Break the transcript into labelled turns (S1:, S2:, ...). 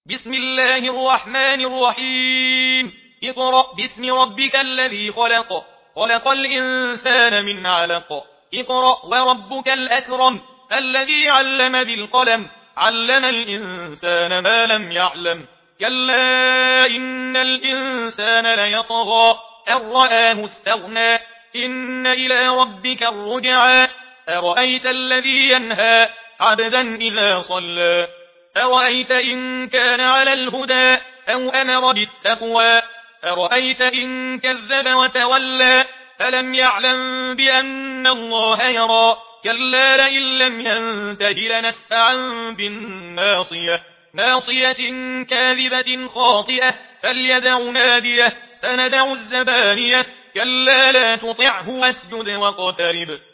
S1: بسم الله الرحمن الرحيم اقرأ باسم ربك الذي خلق خلق الإنسان من علق اقرأ وربك الأكرم الذي علم بالقلم علم الإنسان ما لم يعلم كلا إن الإنسان ليطغى أن رآه استغنى إن إلى ربك الرجعى أرأيت الذي ينهى عبدا إذا صلى أرأيت إن كان على الهدى أو أمر بالتقوى أرأيت إن كذب وتولى ألم يعلم بأن الله يرى كلا لئن لم ينته لنسفعا بالناصية ناصية كاذبة خاطئة فليدع ناديه سندع الزبانية كلا لا تطعه واسجد واقترب